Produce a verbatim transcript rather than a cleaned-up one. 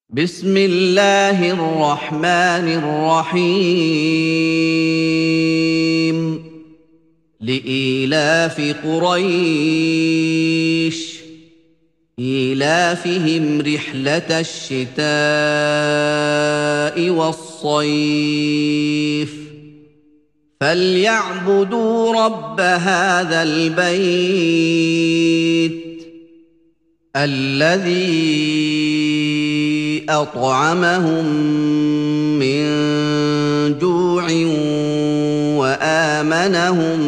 بسم الله الرحمن الرحيم لإيلاف قريش إيلافهم رحلة الشتاء والصيف فليعبدوا رب هذا البيت الذي أطعمهم من جوع وآمنهم